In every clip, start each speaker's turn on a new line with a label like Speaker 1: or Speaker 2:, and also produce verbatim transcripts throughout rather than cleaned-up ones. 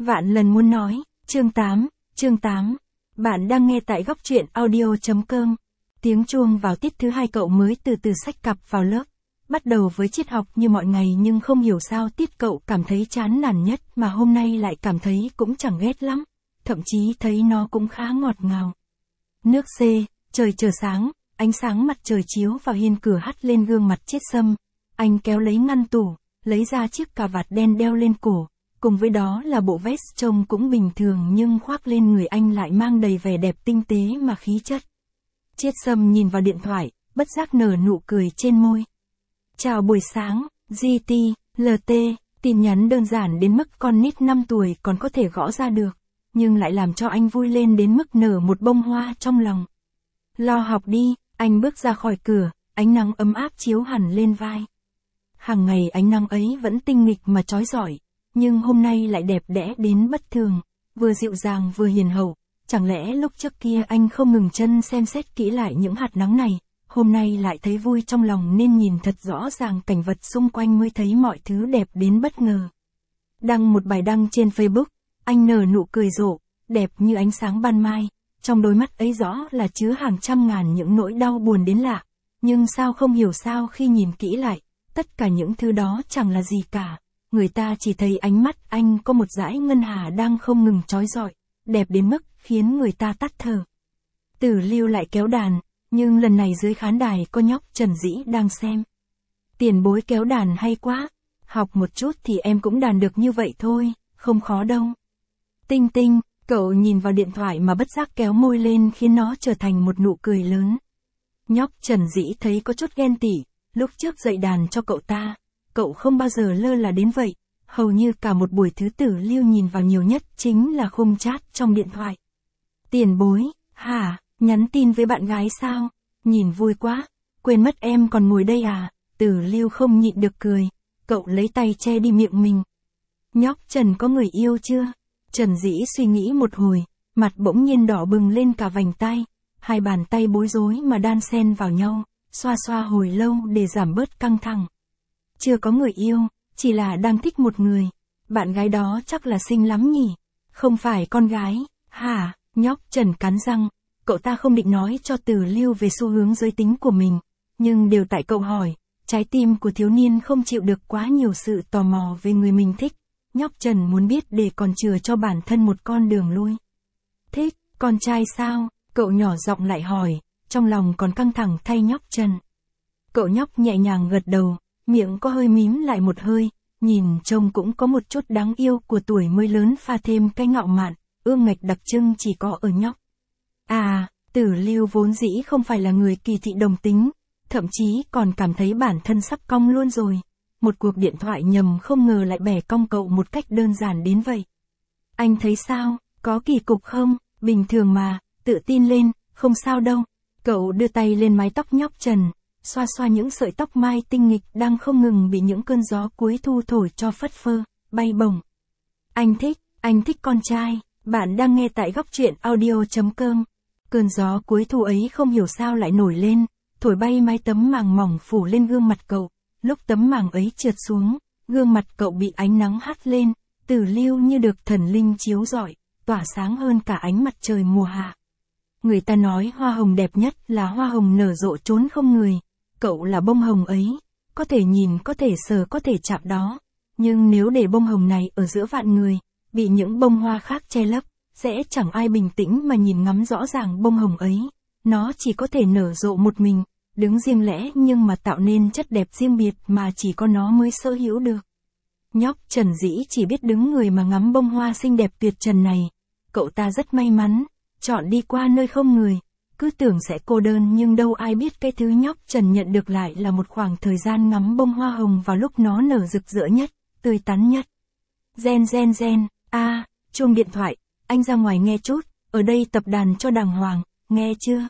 Speaker 1: Vạn lần muốn nói, chương tám, chương tám. Bạn đang nghe tại góc truyện audio.com. Tiếng chuông vào tiết thứ hai cậu mới từ từ xách cặp vào lớp. Bắt đầu với triết học như mọi ngày nhưng không hiểu sao tiết cậu cảm thấy chán nản nhất mà hôm nay lại cảm thấy cũng chẳng ghét lắm. Thậm chí thấy nó cũng khá ngọt ngào. Nước C, trời chờ sáng, ánh sáng mặt trời chiếu vào hiên cửa hắt lên gương mặt Chiết Sâm. Anh kéo lấy ngăn tủ, lấy ra chiếc cà vạt đen đeo lên cổ. Cùng với đó là bộ vest trông cũng bình thường nhưng khoác lên người anh lại mang đầy vẻ đẹp tinh tế mà khí chất. Chiết Sâm nhìn vào điện thoại, bất giác nở nụ cười trên môi. Chào buổi sáng, giê tê, lờ tê, tin nhắn đơn giản đến mức con nít năm tuổi còn có thể gõ ra được, nhưng lại làm cho anh vui lên đến mức nở một bông hoa trong lòng. Lo học đi, anh bước ra khỏi cửa, ánh nắng ấm áp chiếu hẳn lên vai. Hàng ngày ánh nắng ấy vẫn tinh nghịch mà chói rọi. Nhưng hôm nay lại đẹp đẽ đến bất thường, vừa dịu dàng vừa hiền hậu, chẳng lẽ lúc trước kia anh không ngừng chân xem xét kỹ lại những hạt nắng này, hôm nay lại thấy vui trong lòng nên nhìn thật rõ ràng cảnh vật xung quanh mới thấy mọi thứ đẹp đến bất ngờ. Đăng một bài đăng trên Facebook, anh nở nụ cười rộ, đẹp như ánh sáng ban mai, trong đôi mắt ấy rõ là chứa hàng trăm ngàn những nỗi đau buồn đến lạ, nhưng sao không hiểu sao khi nhìn kỹ lại, tất cả những thứ đó chẳng là gì cả. Người ta chỉ thấy ánh mắt anh có một dải ngân hà đang không ngừng chói rọi, đẹp đến mức khiến người ta tắt thở. Tử Lưu lại kéo đàn, nhưng lần này dưới khán đài có nhóc Trần Dĩ đang xem. Tiền bối kéo đàn hay quá, học một chút thì em cũng đàn được như vậy thôi, không khó đâu. Tinh Tinh, cậu nhìn vào điện thoại mà bất giác kéo môi lên khiến nó trở thành một nụ cười lớn. Nhóc Trần Dĩ thấy có chút ghen tị, lúc trước dạy đàn cho cậu ta. Cậu không bao giờ lơ là đến vậy, hầu như cả một buổi Thứ Tử Lưu nhìn vào nhiều nhất chính là khung chat trong điện thoại. Tiền bối, hả, nhắn tin với bạn gái sao? Nhìn vui quá, quên mất em còn ngồi đây à? Tử Lưu không nhịn được cười, cậu lấy tay che đi miệng mình. Nhóc Trần có người yêu chưa? Trần Dĩ suy nghĩ một hồi, mặt bỗng nhiên đỏ bừng lên cả vành tay, hai bàn tay bối rối mà đan xen vào nhau, xoa xoa hồi lâu để giảm bớt căng thẳng. Chưa có người yêu, chỉ là đang thích một người. Bạn gái đó chắc là xinh lắm nhỉ? Không phải con gái, hả? Nhóc Trần cắn răng, cậu ta không định nói cho Tử Lưu về xu hướng giới tính của mình, nhưng đều tại cậu hỏi, trái tim của thiếu niên không chịu được quá nhiều sự tò mò về người mình thích. Nhóc Trần muốn biết để còn chừa cho bản thân một con đường lui. Thích, con trai sao? Cậu nhỏ giọng lại hỏi, trong lòng còn căng thẳng thay nhóc Trần. Cậu nhóc nhẹ nhàng gật đầu. Miệng có hơi mím lại một hơi, nhìn trông cũng có một chút đáng yêu của tuổi mới lớn pha thêm cái ngạo mạn, ương ngạch đặc trưng chỉ có ở nhóc. À, Tử Lưu vốn dĩ không phải là người kỳ thị đồng tính, thậm chí còn cảm thấy bản thân sắp cong luôn rồi. Một cuộc điện thoại nhầm không ngờ lại bẻ cong cậu một cách đơn giản đến vậy. Anh thấy sao, có kỳ cục không? Bình thường mà, tự tin lên, không sao đâu. Cậu đưa tay lên mái tóc nhóc Trần. Xoa xoa những sợi tóc mai tinh nghịch đang không ngừng bị những cơn gió cuối thu thổi cho phất phơ, bay bổng. Anh thích, anh thích con trai, bạn đang nghe tại góc truyện audio.com. Cơn gió cuối thu ấy không hiểu sao lại nổi lên, thổi bay mái tấm màng mỏng phủ lên gương mặt cậu, lúc tấm màng ấy trượt xuống, gương mặt cậu bị ánh nắng hắt lên, Tử Lưu như được thần linh chiếu rọi, tỏa sáng hơn cả ánh mặt trời mùa hạ. Người ta nói hoa hồng đẹp nhất là hoa hồng nở rộ chốn không người. Cậu là bông hồng ấy, có thể nhìn, có thể sờ, có thể chạm đó. Nhưng nếu để bông hồng này ở giữa vạn người, bị những bông hoa khác che lấp, sẽ chẳng ai bình tĩnh mà nhìn ngắm rõ ràng bông hồng ấy. Nó chỉ có thể nở rộ một mình, đứng riêng lẻ nhưng mà tạo nên chất đẹp riêng biệt mà chỉ có nó mới sở hữu được. Nhóc Trần Dĩ chỉ biết đứng người mà ngắm bông hoa xinh đẹp tuyệt trần này. Cậu ta rất may mắn, chọn đi qua nơi không người. Cứ tưởng sẽ cô đơn nhưng đâu ai biết cái thứ nhóc Trần nhận được lại là một khoảng thời gian ngắm bông hoa hồng vào lúc nó nở rực rỡ nhất, tươi tắn nhất. Gen gen gen, a, à, chuông điện thoại, anh ra ngoài nghe chút, ở đây tập đàn cho đàng hoàng, nghe chưa?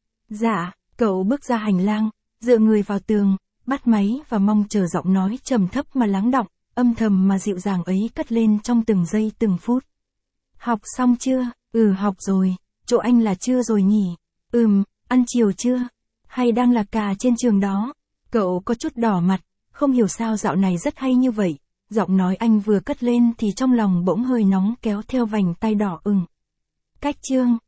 Speaker 1: Dạ, cậu bước ra hành lang, dựa người vào tường, bắt máy và mong chờ giọng nói trầm thấp mà lắng đọng, âm thầm mà dịu dàng ấy cất lên trong từng giây từng phút. Học xong chưa? Ừ học rồi, chỗ anh là chưa rồi nhỉ? Ừm, ăn chiều chưa? Hay đang là cà trên trường đó? Cậu có chút đỏ mặt, không hiểu sao dạo này rất hay như vậy, Giọng nói anh vừa cất lên thì trong lòng bỗng hơi nóng kéo theo vành tay đỏ ửng. Cách chương,